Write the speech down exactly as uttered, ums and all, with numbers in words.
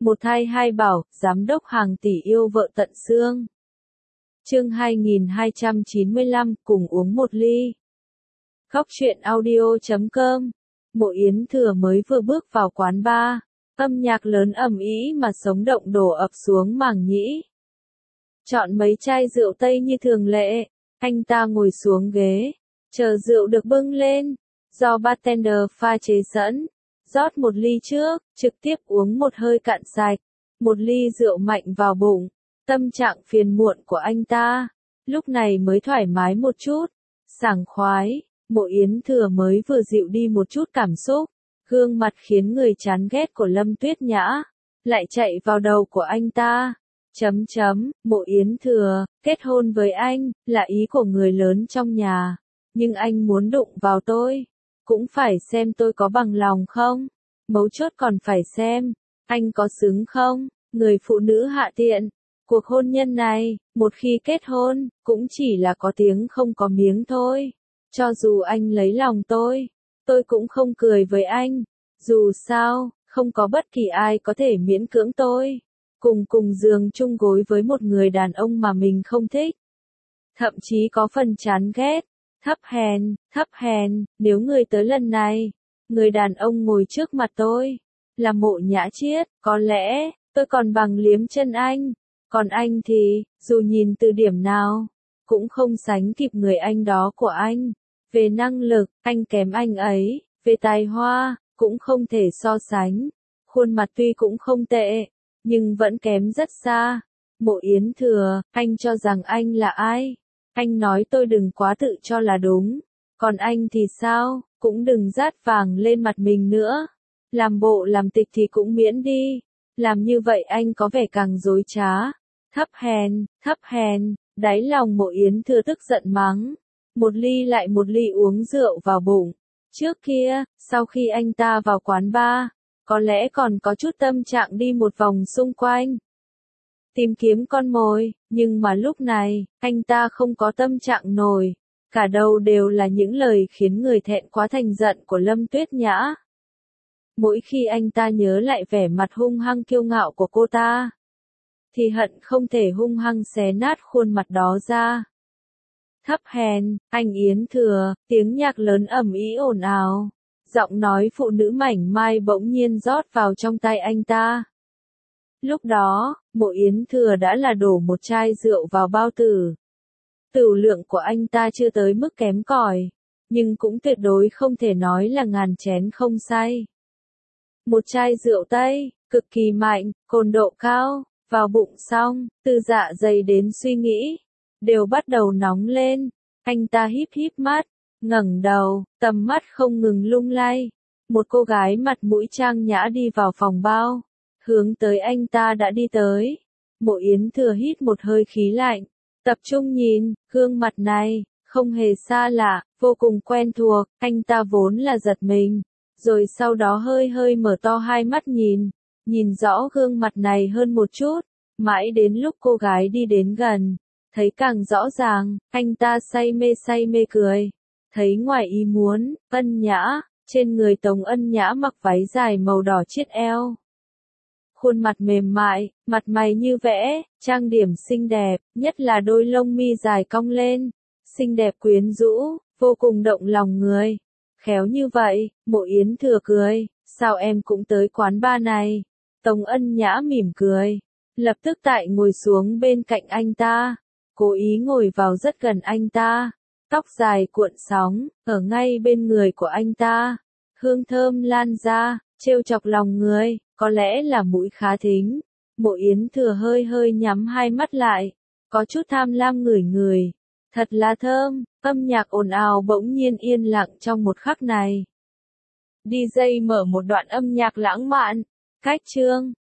Một thai hai bảo, giám đốc hàng tỷ yêu vợ tận xương. Chương hai nghìn hai trăm chín mươi lăm, cùng uống một ly. Khóc chuyện audio chấm com. Mộ Yến Thừa mới vừa bước vào quán bar, âm nhạc lớn ầm ĩ mà sống động đổ ập xuống màng nhĩ. Chọn mấy chai rượu Tây như thường lệ, anh ta ngồi xuống ghế, chờ rượu được bưng lên, do bartender pha chế sẵn, rót một ly trước, trực tiếp uống một hơi cạn sạch, một ly rượu mạnh vào bụng. Tâm trạng phiền muộn của anh ta, lúc này mới thoải mái một chút, sảng khoái. Mộ Yến Thừa mới vừa dịu đi một chút cảm xúc, gương mặt khiến người chán ghét của Lâm Tuyết Nhã, lại chạy vào đầu của anh ta. Chấm chấm, Mộ Yến Thừa, kết hôn với anh, là ý của người lớn trong nhà, nhưng anh muốn đụng vào tôi, cũng phải xem tôi có bằng lòng không, mấu chốt còn phải xem, anh có xứng không, người phụ nữ hạ tiện. Cuộc hôn nhân này, một khi kết hôn, cũng chỉ là có tiếng không có miếng thôi. Cho dù anh lấy lòng tôi, tôi cũng không cười với anh. Dù sao, không có bất kỳ ai có thể miễn cưỡng tôi. Cùng cùng giường chung gối với một người đàn ông mà mình không thích. Thậm chí có phần chán ghét. Thấp hèn, thấp hèn, nếu người tới lần này, người đàn ông ngồi trước mặt tôi, là Mộ Nhã Chiết, có lẽ, tôi còn bằng liếm chân anh. Còn anh thì, dù nhìn từ điểm nào, cũng không sánh kịp người anh đó của anh. Về năng lực, anh kém anh ấy, về tài hoa, cũng không thể so sánh. Khuôn mặt tuy cũng không tệ, nhưng vẫn kém rất xa. Mộ Yến Thừa, anh cho rằng anh là ai? Anh nói tôi đừng quá tự cho là đúng. Còn anh thì sao, cũng đừng dát vàng lên mặt mình nữa. Làm bộ làm tịch thì cũng miễn đi. Làm như vậy anh có vẻ càng dối trá. Thấp hèn, thấp hèn, đáy lòng Mộ Yến Thừa tức giận mắng. Một ly lại một ly uống rượu vào bụng. Trước kia, sau khi anh ta vào quán bar, có lẽ còn có chút tâm trạng đi một vòng xung quanh. Tìm kiếm con mồi, nhưng mà lúc này, anh ta không có tâm trạng nổi. Cả đầu đều là những lời khiến người thẹn quá thành giận của Lâm Tuyết Nhã. Mỗi khi anh ta nhớ lại vẻ mặt hung hăng kiêu ngạo của cô ta, thì hận không thể hung hăng xé nát khuôn mặt đó ra. Thấp hèn, anh Yến Thừa, tiếng nhạc lớn ầm ĩ ồn ào. Giọng nói phụ nữ mảnh mai bỗng nhiên rót vào trong tay anh ta. Lúc đó, Mộ Yến Thừa đã là đổ một chai rượu vào bao tử. Tửu lượng của anh ta chưa tới mức kém cỏi, nhưng cũng tuyệt đối không thể nói là ngàn chén không say. Một chai rượu Tây, cực kỳ mạnh, cồn độ cao, vào bụng xong, từ dạ dày đến suy nghĩ, đều bắt đầu nóng lên. Anh ta híp híp mắt, ngẩng đầu, tầm mắt không ngừng lung lay. Một cô gái mặt mũi trang nhã đi vào phòng bao, hướng tới anh ta đã đi tới. Mộ Yến Thừa hít một hơi khí lạnh, tập trung nhìn, gương mặt này, không hề xa lạ, vô cùng quen thuộc. Anh ta vốn là giật mình, rồi sau đó hơi hơi mở to hai mắt nhìn, nhìn rõ gương mặt này hơn một chút, mãi đến lúc cô gái đi đến gần, thấy càng rõ ràng, anh ta say mê say mê cười. Thấy ngoài ý muốn, Ân Nhã, trên người Tống Ân Nhã mặc váy dài màu đỏ chiết eo. Khuôn mặt mềm mại, mặt mày như vẽ, trang điểm xinh đẹp, nhất là đôi lông mi dài cong lên, xinh đẹp quyến rũ, vô cùng động lòng người. Khéo như vậy, Mộ Yến Thừa cười, sao em cũng tới quán bar này? Tống Ân Nhã mỉm cười, lập tức tại ngồi xuống bên cạnh anh ta, cố ý ngồi vào rất gần anh ta, tóc dài cuộn sóng, ở ngay bên người của anh ta, hương thơm lan ra, trêu chọc lòng người, có lẽ là mũi khá thính. Mộ Yến Thừa hơi hơi nhắm hai mắt lại, có chút tham lam ngửi ngửi, thật là thơm. Âm nhạc ồn ào bỗng nhiên yên lặng trong một khắc này. đi giây mở một đoạn âm nhạc lãng mạn, cách chương.